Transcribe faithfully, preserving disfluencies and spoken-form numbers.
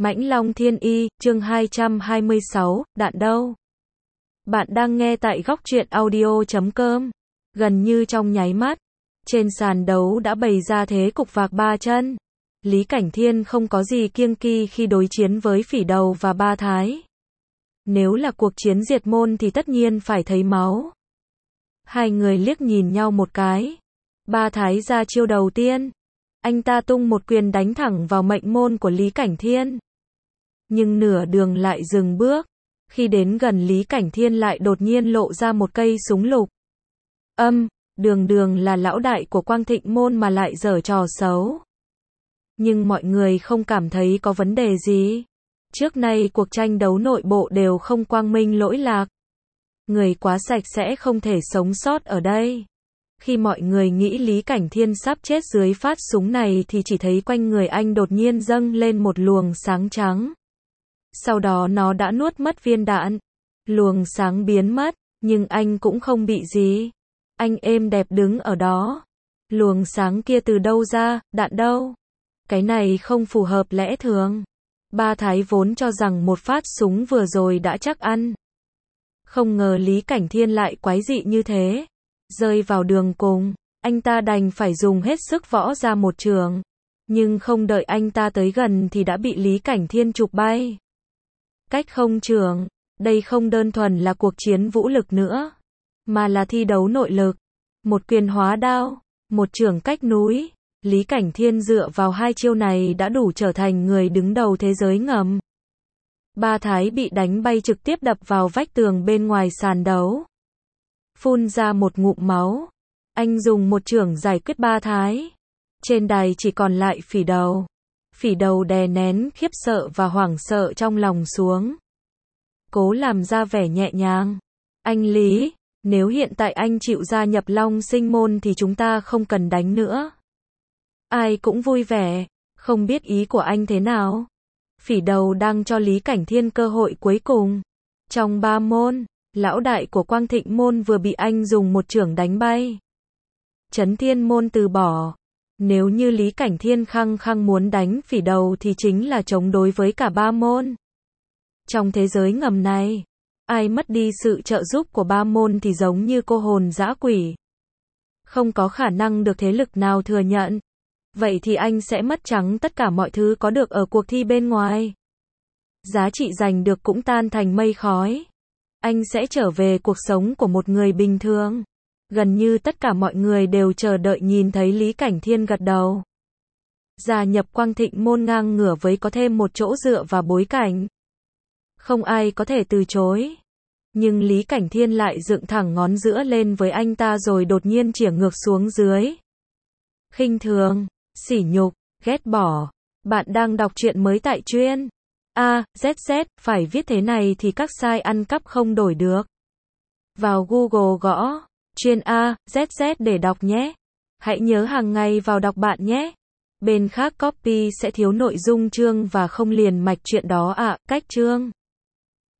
Mãnh Long Thiên Y, chương hai trăm hai mươi sáu, đạn đâu? Bạn đang nghe tại góc truyện audio chấm com. Gần như trong nháy mắt, trên sàn đấu đã bày ra thế cục vạc ba chân. Lý Cảnh Thiên không có gì kiêng kỳ khi đối chiến với Phỉ Đầu và Ba Thái. Nếu là cuộc chiến diệt môn thì tất nhiên phải thấy máu. Hai người liếc nhìn nhau một cái. Ba Thái ra chiêu đầu tiên. Anh ta tung một quyền đánh thẳng vào mệnh môn của Lý Cảnh Thiên. Nhưng nửa đường lại dừng bước. Khi đến gần Lý Cảnh Thiên lại đột nhiên lộ ra một cây súng lục. Âm, đường đường là lão đại của Quang Thịnh môn mà lại giở trò xấu. Nhưng mọi người không cảm thấy có vấn đề gì. Trước nay cuộc tranh đấu nội bộ đều không quang minh lỗi lạc. Người quá sạch sẽ không thể sống sót ở đây. Khi mọi người nghĩ Lý Cảnh Thiên sắp chết dưới phát súng này thì chỉ thấy quanh người anh đột nhiên dâng lên một luồng sáng trắng. Sau đó nó đã nuốt mất viên đạn. Luồng sáng biến mất, nhưng anh cũng không bị gì. Anh êm đẹp đứng ở đó. Luồng sáng kia từ đâu ra, đạn đâu? Cái này không phù hợp lẽ thường. Ba Thái vốn cho rằng một phát súng vừa rồi đã chắc ăn. Không ngờ Lý Cảnh Thiên lại quái dị như thế. Rơi vào đường cùng, anh ta đành phải dùng hết sức võ ra một trường. Nhưng không đợi anh ta tới gần thì đã bị Lý Cảnh Thiên chụp bay. Cách không trường, đây không đơn thuần là cuộc chiến vũ lực nữa, mà là thi đấu nội lực. Một quyền hóa đao, một chưởng cách núi. Lý Cảnh Thiên dựa vào hai chiêu này đã đủ trở thành người đứng đầu thế giới ngầm. Ba Thái bị đánh bay trực tiếp đập vào vách tường bên ngoài sàn đấu. Phun ra một ngụm máu. Anh dùng một chưởng giải quyết Ba Thái. Trên đài chỉ còn lại Phỉ Đầu. Phỉ Đầu đè nén khiếp sợ và hoảng sợ trong lòng xuống. Cố làm ra vẻ nhẹ nhàng. Anh Lý, nếu hiện tại anh chịu gia nhập Long Sinh môn thì chúng ta không cần đánh nữa. Ai cũng vui vẻ, không biết ý của anh thế nào. Phỉ Đầu đang cho Lý Cảnh Thiên cơ hội cuối cùng. Trong ba môn, lão đại của Quang Thịnh môn vừa bị anh dùng một chưởng đánh bay. Trấn Thiên môn từ bỏ. Nếu như Lý Cảnh Thiên khăng khăng muốn đánh Phỉ Đầu thì chính là chống đối với cả ba môn. Trong thế giới ngầm này, ai mất đi sự trợ giúp của ba môn thì giống như cô hồn dã quỷ. Không có khả năng được thế lực nào thừa nhận. Vậy thì anh sẽ mất trắng tất cả mọi thứ có được ở cuộc thi bên ngoài. Giá trị giành được cũng tan thành mây khói. Anh sẽ trở về cuộc sống của một người bình thường. Gần như tất cả mọi người đều chờ đợi nhìn thấy Lý Cảnh Thiên gật đầu. Gia nhập Quang Thịnh môn ngang ngửa với có thêm một chỗ dựa và bối cảnh. Không ai có thể từ chối. Nhưng Lý Cảnh Thiên lại dựng thẳng ngón giữa lên với anh ta rồi đột nhiên chĩa ngược xuống dưới. Khinh thường, sỉ nhục, ghét bỏ. Bạn đang đọc truyện mới tại chuyên A Z Z, phải viết thế này thì các site ăn cắp không đổi được. Vào Google gõ chuyên A Z Z để đọc nhé. Hãy nhớ hàng ngày vào đọc bạn nhé. Bên khác copy sẽ thiếu nội dung chương và không liền mạch chuyện đó ạ. À, cách chương